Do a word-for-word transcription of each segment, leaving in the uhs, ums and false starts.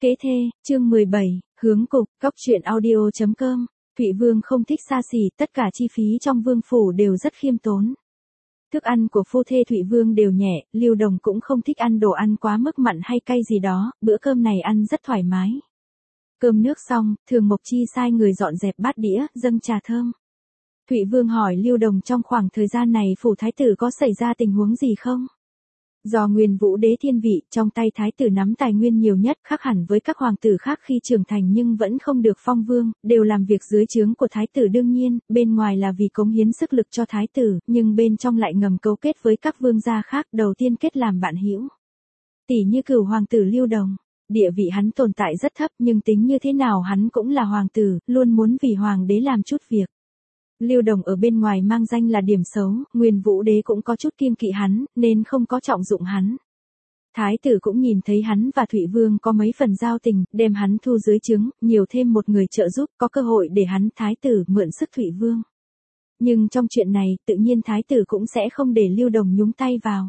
Kế thê, chương mười bảy, hướng cục, góc truyện audio chấm com. Thụy Vương không thích xa xỉ, tất cả chi phí trong vương phủ đều rất khiêm tốn. Thức ăn của phu thê Thụy Vương đều nhẹ, Lưu Đồng cũng không thích ăn đồ ăn quá mức mặn hay cay gì đó, bữa cơm này ăn rất thoải mái. Cơm nước xong, Thường Mộc Chi sai người dọn dẹp bát đĩa, dâng trà thơm. Thụy Vương hỏi Lưu Đồng trong khoảng thời gian này phủ thái tử có xảy ra tình huống gì không? Do Nguyên Vũ Đế thiên vị, trong tay thái tử nắm tài nguyên nhiều nhất, khác hẳn với các hoàng tử khác khi trưởng thành nhưng vẫn không được phong vương, đều làm việc dưới trướng của thái tử đương nhiên, bên ngoài là vì cống hiến sức lực cho thái tử, nhưng bên trong lại ngầm cấu kết với các vương gia khác, đầu tiên kết làm bạn hữu. Tỷ như Cửu hoàng tử Lưu Đồng, địa vị hắn tồn tại rất thấp nhưng tính như thế nào hắn cũng là hoàng tử, luôn muốn vì hoàng đế làm chút việc. Lưu Đồng ở bên ngoài mang danh là điểm xấu, Nguyên Vũ Đế cũng có chút kiêng kỵ hắn, nên không có trọng dụng hắn. Thái tử cũng nhìn thấy hắn và Thụy Vương có mấy phần giao tình, đem hắn thu dưới trướng, nhiều thêm một người trợ giúp, có cơ hội để hắn thái tử mượn sức Thụy Vương. Nhưng trong chuyện này, tự nhiên thái tử cũng sẽ không để Lưu Đồng nhúng tay vào.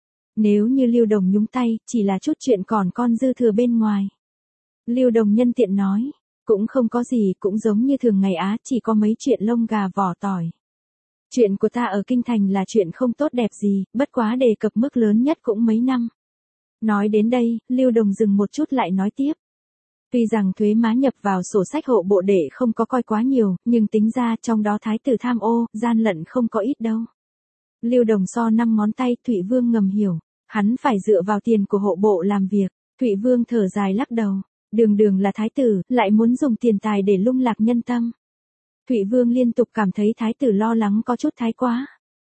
Nếu như Lưu Đồng nhúng tay, chỉ là chút chuyện còn con dư thừa bên ngoài. Lưu Đồng nhân tiện nói. Cũng không có gì, cũng giống như thường ngày á, chỉ có mấy chuyện lông gà vỏ tỏi. Chuyện của ta ở Kinh Thành là chuyện không tốt đẹp gì, bất quá đề cập mức lớn nhất cũng mấy năm. Nói đến đây, Lưu Đồng dừng một chút lại nói tiếp. Tuy rằng thuế má nhập vào sổ sách hộ bộ để không có coi quá nhiều, nhưng tính ra trong đó thái tử tham ô, gian lận không có ít đâu. Lưu Đồng so năm ngón tay, Thụy Vương ngầm hiểu, hắn phải dựa vào tiền của hộ bộ làm việc. Thụy Vương thở dài lắc đầu. Đường đường là thái tử, lại muốn dùng tiền tài để lung lạc nhân tâm. Thụy Vương liên tục cảm thấy thái tử lo lắng có chút thái quá.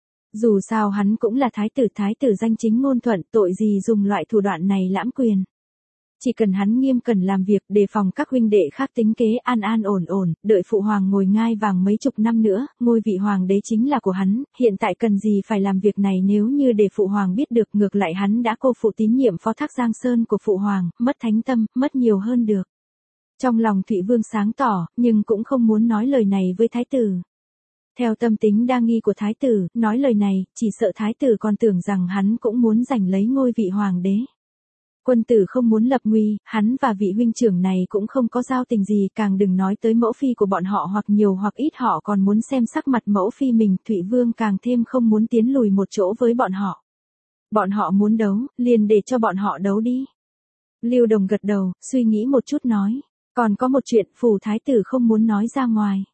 Dù sao hắn cũng là thái tử, thái tử danh chính ngôn thuận, tội gì dùng loại thủ đoạn này lãm quyền. Chỉ cần hắn nghiêm cẩn làm việc, đề phòng các huynh đệ khác tính kế an an ổn ổn, đợi phụ hoàng ngồi ngai vàng mấy chục năm nữa, ngôi vị hoàng đế chính là của hắn, hiện tại cần gì phải làm việc này, nếu như để phụ hoàng biết được, ngược lại hắn đã cô phụ tín nhiệm phó thác Giang Sơn của phụ hoàng, mất thánh tâm, mất nhiều hơn được. Trong lòng Thụy Vương sáng tỏ, nhưng cũng không muốn nói lời này với thái tử. Theo tâm tính đa nghi của thái tử, nói lời này, chỉ sợ thái tử còn tưởng rằng hắn cũng muốn giành lấy ngôi vị hoàng đế. Quân tử không muốn lập nguy, hắn và vị huynh trưởng này cũng không có giao tình gì, càng đừng nói tới mẫu phi của bọn họ, hoặc nhiều hoặc ít họ còn muốn xem sắc mặt mẫu phi mình. Thụy Vương càng thêm không muốn tiến lùi một chỗ với bọn họ. Bọn họ muốn đấu, liền để cho bọn họ đấu đi. Lưu Đồng gật đầu, suy nghĩ một chút nói, còn có một chuyện phủ thái tử không muốn nói ra ngoài.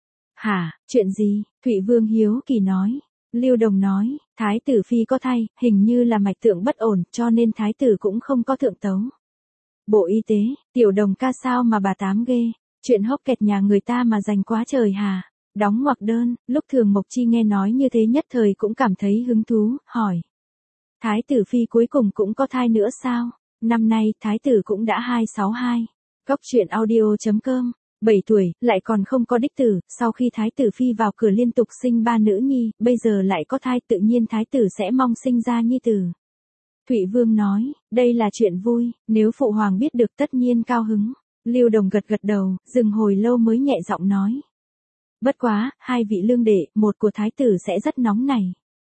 Hả, chuyện gì? Thụy Vương hiếu kỳ nói. Lưu Đồng nói, thái tử phi có thai, hình như là mạch tượng bất ổn, cho nên thái tử cũng không có thượng tấu. Bộ Y tế, Tiểu Đồng ca sao mà bà tám ghê, chuyện hốc kẹt nhà người ta mà dành quá trời hà. Đóng ngoặc đơn, lúc Thường Mộc Chi nghe nói như thế nhất thời cũng cảm thấy hứng thú, hỏi. Thái tử phi cuối cùng cũng có thai nữa sao? Năm nay, thái tử cũng đã hai sáu hai. Góc truyện audio chấm com. bảy tuổi, lại còn không có đích tử, sau khi thái tử phi vào cửa liên tục sinh ba nữ nhi, bây giờ lại có thai, tự nhiên thái tử sẽ mong sinh ra nhi tử. Thụy Vương nói, đây là chuyện vui, nếu phụ hoàng biết được tất nhiên cao hứng. Lưu Đồng gật gật đầu, dừng hồi lâu mới nhẹ giọng nói. Bất quá, hai vị lương đệ, một của thái tử sẽ rất nóng này.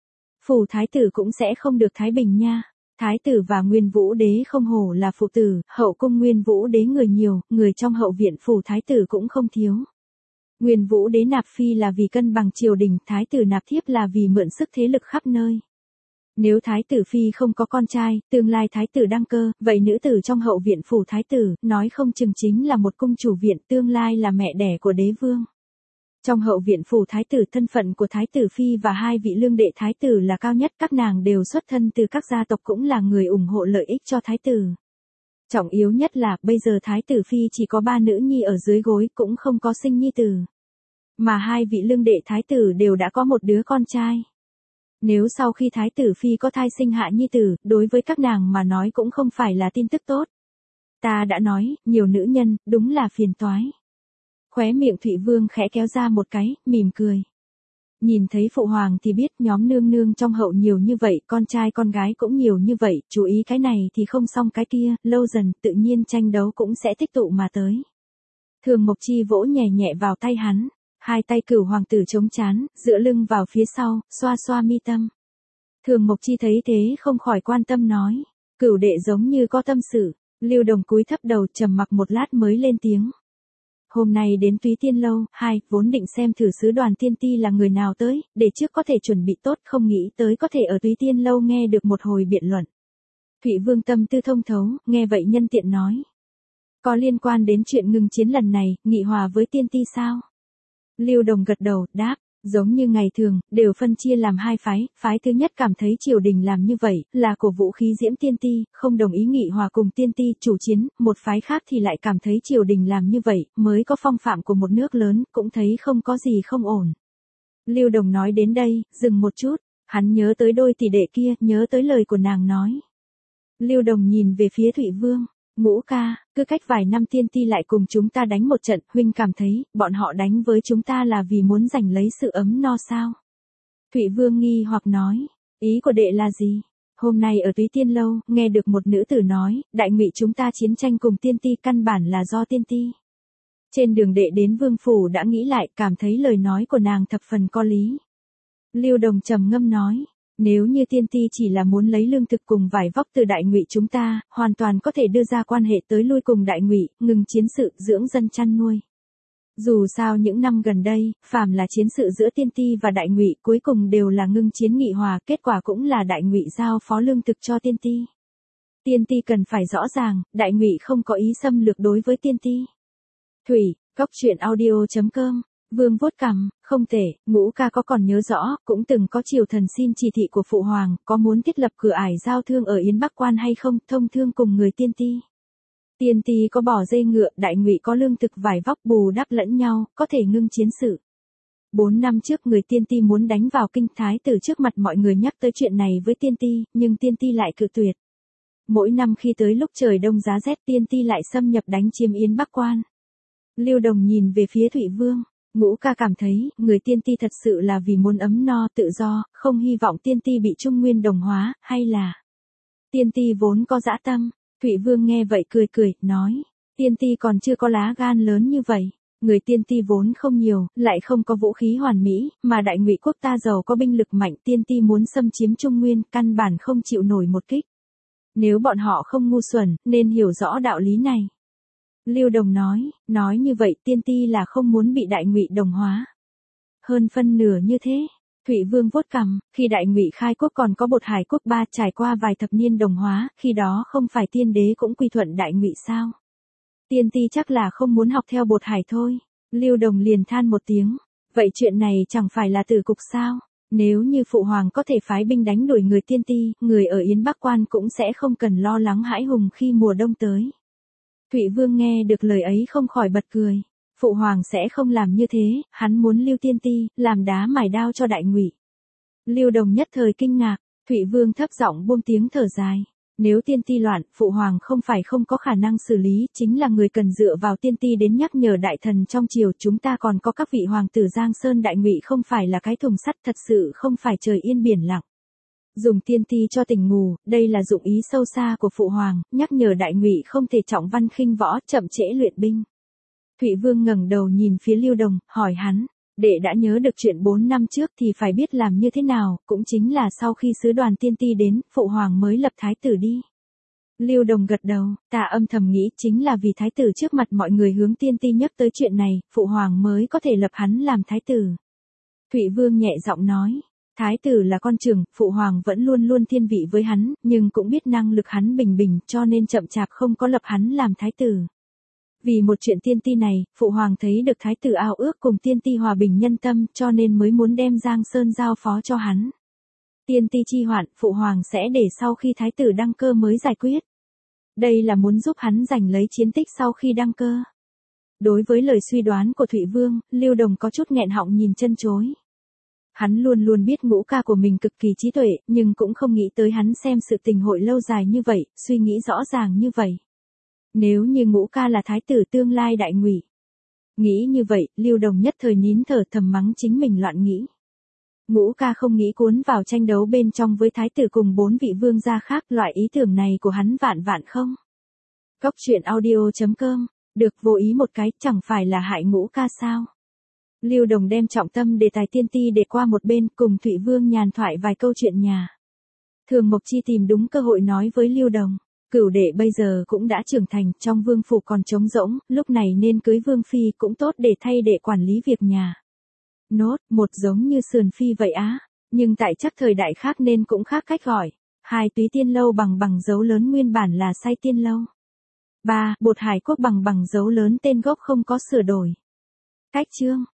Phủ thái tử cũng sẽ không được thái bình nha. Thái tử và Nguyên Vũ Đế không hổ là phụ tử, hậu cung Nguyên Vũ Đế người nhiều, người trong hậu viện phủ thái tử cũng không thiếu. Nguyên Vũ Đế nạp phi là vì cân bằng triều đình, thái tử nạp thiếp là vì mượn sức thế lực khắp nơi. Nếu thái tử phi không có con trai, tương lai thái tử đăng cơ, vậy nữ tử trong hậu viện phủ thái tử, nói không chừng chính là một cung chủ viện, tương lai là mẹ đẻ của đế vương. Trong hậu viện phủ thái tử, thân phận của thái tử phi và hai vị lương đệ thái tử là cao nhất, các nàng đều xuất thân từ các gia tộc, cũng là người ủng hộ lợi ích cho thái tử. Trọng yếu nhất là, bây giờ thái tử phi chỉ có ba nữ nhi ở dưới gối, cũng không có sinh nhi tử. Mà hai vị lương đệ thái tử đều đã có một đứa con trai. Nếu sau khi thái tử phi có thai sinh hạ nhi tử, đối với các nàng mà nói cũng không phải là tin tức tốt. Ta đã nói, nhiều nữ nhân, đúng là phiền toái. Khóe miệng Thụy Vương khẽ kéo ra một cái, mỉm cười. Nhìn thấy phụ hoàng thì biết nhóm nương nương trong hậu nhiều như vậy, con trai con gái cũng nhiều như vậy, chú ý cái này thì không xong cái kia, lâu dần tự nhiên tranh đấu cũng sẽ tích tụ mà tới. Thường Mộc Chi vỗ nhẹ nhẹ vào tay hắn, hai tay Cửu hoàng tử chống chán, dựa lưng vào phía sau, xoa xoa mi tâm. Thường Mộc Chi thấy thế không khỏi quan tâm nói, Cửu đệ giống như có tâm sự. Lưu Đồng cúi thấp đầu trầm mặc một lát mới lên tiếng. Hôm nay đến Túy Tiên Lâu, hai, vốn định xem thử sứ đoàn tiên ti là người nào tới, để trước có thể chuẩn bị tốt, không nghĩ tới có thể ở Túy Tiên Lâu nghe được một hồi biện luận. Thụy Vương tâm tư thông thấu, nghe vậy nhân tiện nói. Có liên quan đến chuyện ngừng chiến lần này, nghị hòa với tiên ti sao? Lưu Đồng gật đầu, đáp. Giống như ngày thường, đều phân chia làm hai phái, phái thứ nhất cảm thấy triều đình làm như vậy, là cổ vũ khí diễm tiên ti, không đồng ý nghị hòa cùng tiên ti, chủ chiến, một phái khác thì lại cảm thấy triều đình làm như vậy, mới có phong phạm của một nước lớn, cũng thấy không có gì không ổn. Lưu Đồng nói đến đây, dừng một chút, hắn nhớ tới đôi tỷ đệ kia, nhớ tới lời của nàng nói. Lưu Đồng nhìn về phía Thụy Vương. Ngũ ca, cứ cách vài năm tiên ti lại cùng chúng ta đánh một trận, huynh cảm thấy, bọn họ đánh với chúng ta là vì muốn giành lấy sự ấm no sao? Thụy Vương nghi hoặc nói, ý của đệ là gì? Hôm nay ở Túy Tiên Lâu, nghe được một nữ tử nói, đại ngụy chúng ta chiến tranh cùng tiên ti căn bản là do tiên ti. Trên đường đệ đến vương phủ đã nghĩ lại, cảm thấy lời nói của nàng thập phần có lý. Lưu Đồng trầm ngâm nói. Nếu như tiên ti chỉ là muốn lấy lương thực cùng vải vóc từ đại ngụy chúng ta, hoàn toàn có thể đưa ra quan hệ tới lui cùng đại ngụy, ngừng chiến sự, dưỡng dân chăn nuôi. Dù sao những năm gần đây, phàm là chiến sự giữa tiên ti và đại ngụy cuối cùng đều là ngưng chiến nghị hòa, kết quả cũng là đại ngụy giao phó lương thực cho tiên ti. Tiên ti cần phải rõ ràng, đại ngụy không có ý xâm lược đối với tiên ti. Thủy, Cóc Truyện Audio chấm com. Vương vuốt cằm, không thể, Ngũ ca có còn nhớ rõ, cũng từng có triều thần xin chỉ thị của phụ hoàng, có muốn thiết lập cửa ải giao thương ở Yến Bắc Quan hay không, thông thương cùng người tiên ti. Tiên ti có bỏ dây ngựa, đại ngụy có lương thực vải vóc bù đắp lẫn nhau, có thể ngưng chiến sự. Bốn năm trước người tiên ti muốn đánh vào kinh thái tử trước mặt mọi người nhắc tới chuyện này với tiên ti, nhưng tiên ti lại cự tuyệt. Mỗi năm khi tới lúc trời đông giá rét tiên ti lại xâm nhập đánh chiếm Yến Bắc Quan. Lưu Đồng nhìn về phía Thụy Vương. Ngũ ca cảm thấy, người tiên ti thật sự là vì muốn ấm no tự do, không hy vọng tiên ti bị Trung Nguyên đồng hóa, hay là tiên ti vốn có dã tâm. Thụy Vương nghe vậy cười cười, nói, tiên ti còn chưa có lá gan lớn như vậy. Người tiên ti vốn không nhiều, lại không có vũ khí hoàn mỹ, mà đại ngụy quốc ta giàu có binh lực mạnh, tiên ti muốn xâm chiếm Trung Nguyên, căn bản không chịu nổi một kích. Nếu bọn họ không ngu xuẩn, nên hiểu rõ đạo lý này. Lưu Đồng nói, nói như vậy tiên ti là không muốn bị đại ngụy đồng hóa. Hơn phân nửa như thế. Thụy Vương vuốt cằm, khi đại ngụy khai quốc còn có Bột Hải quốc ba trải qua vài thập niên đồng hóa, khi đó không phải tiên đế cũng quy thuận đại ngụy sao? Tiên ti chắc là không muốn học theo Bột Hải thôi. Lưu Đồng liền than một tiếng, vậy chuyện này chẳng phải là tử cục sao? Nếu như phụ hoàng có thể phái binh đánh đuổi người tiên ti, người ở Yến Bắc Quan cũng sẽ không cần lo lắng hãi hùng khi mùa đông tới. Thụy Vương nghe được lời ấy không khỏi bật cười. Phụ hoàng sẽ không làm như thế, hắn muốn lưu tiên ti, làm đá mài đao cho đại ngụy. Lưu Đồng nhất thời kinh ngạc, Thụy Vương thấp giọng buông tiếng thở dài. Nếu tiên ti loạn, phụ hoàng không phải không có khả năng xử lý, chính là người cần dựa vào tiên ti đến nhắc nhở đại thần trong triều, chúng ta còn có các vị hoàng tử Giang Sơn đại ngụy không phải là cái thùng sắt, thật sự không phải trời yên biển lặng. Dùng tiên ti cho tỉnh ngủ, đây là dụng ý sâu xa của phụ hoàng, nhắc nhở đại ngụy không thể trọng văn khinh võ, chậm trễ luyện binh. Thụy Vương ngẩng đầu nhìn phía Lưu Đồng, hỏi hắn, đệ đã nhớ được chuyện bốn năm trước thì phải biết làm như thế nào, cũng chính là sau khi sứ đoàn tiên ti đến, phụ hoàng mới lập thái tử đi. Lưu Đồng gật đầu, ta âm thầm nghĩ chính là vì thái tử trước mặt mọi người hướng tiên ti nhắc tới chuyện này, phụ hoàng mới có thể lập hắn làm thái tử. Thụy Vương nhẹ giọng nói. Thái tử là con trưởng, phụ hoàng vẫn luôn luôn thiên vị với hắn, nhưng cũng biết năng lực hắn bình bình, cho nên chậm chạp không có lập hắn làm thái tử. Vì một chuyện tiên ti này, phụ hoàng thấy được thái tử ao ước cùng tiên ti hòa bình nhân tâm, cho nên mới muốn đem Giang Sơn giao phó cho hắn. Tiên ti chi hoạn, phụ hoàng sẽ để sau khi thái tử đăng cơ mới giải quyết. Đây là muốn giúp hắn giành lấy chiến tích sau khi đăng cơ. Đối với lời suy đoán của Thụy Vương, Lưu Đồng có chút nghẹn họng nhìn chân chối. Hắn luôn luôn biết Ngũ ca của mình cực kỳ trí tuệ, nhưng cũng không nghĩ tới hắn xem sự tình hội lâu dài như vậy, suy nghĩ rõ ràng như vậy. Nếu như Ngũ ca là thái tử tương lai đại ngụy. Nghĩ như vậy, Lưu Đồng nhất thời nín thở thầm mắng chính mình loạn nghĩ. Ngũ ca không nghĩ cuốn vào tranh đấu bên trong với thái tử cùng bốn vị vương gia khác, loại ý tưởng này của hắn vạn vạn không. Cóc Truyện Audio chấm com, được vô ý một cái, chẳng phải là hại Ngũ ca sao? Lưu Đồng đem trọng tâm đề tài tiên ti để qua một bên, cùng Thụy Vương nhàn thoại vài câu chuyện nhà. Thường Mộc Chi tìm đúng cơ hội nói với Lưu Đồng, Cửu đệ bây giờ cũng đã trưởng thành, trong vương phủ còn trống rỗng, lúc này nên cưới vương phi cũng tốt để thay đệ quản lý việc nhà. Nốt, một giống như sườn phi vậy á, nhưng tại chắc thời đại khác nên cũng khác cách gọi. Hai túy tiên lâu bằng bằng dấu lớn nguyên bản là say tiên lâu. ba. Bột hải quốc bằng bằng dấu lớn tên gốc không có sửa đổi. Cách chương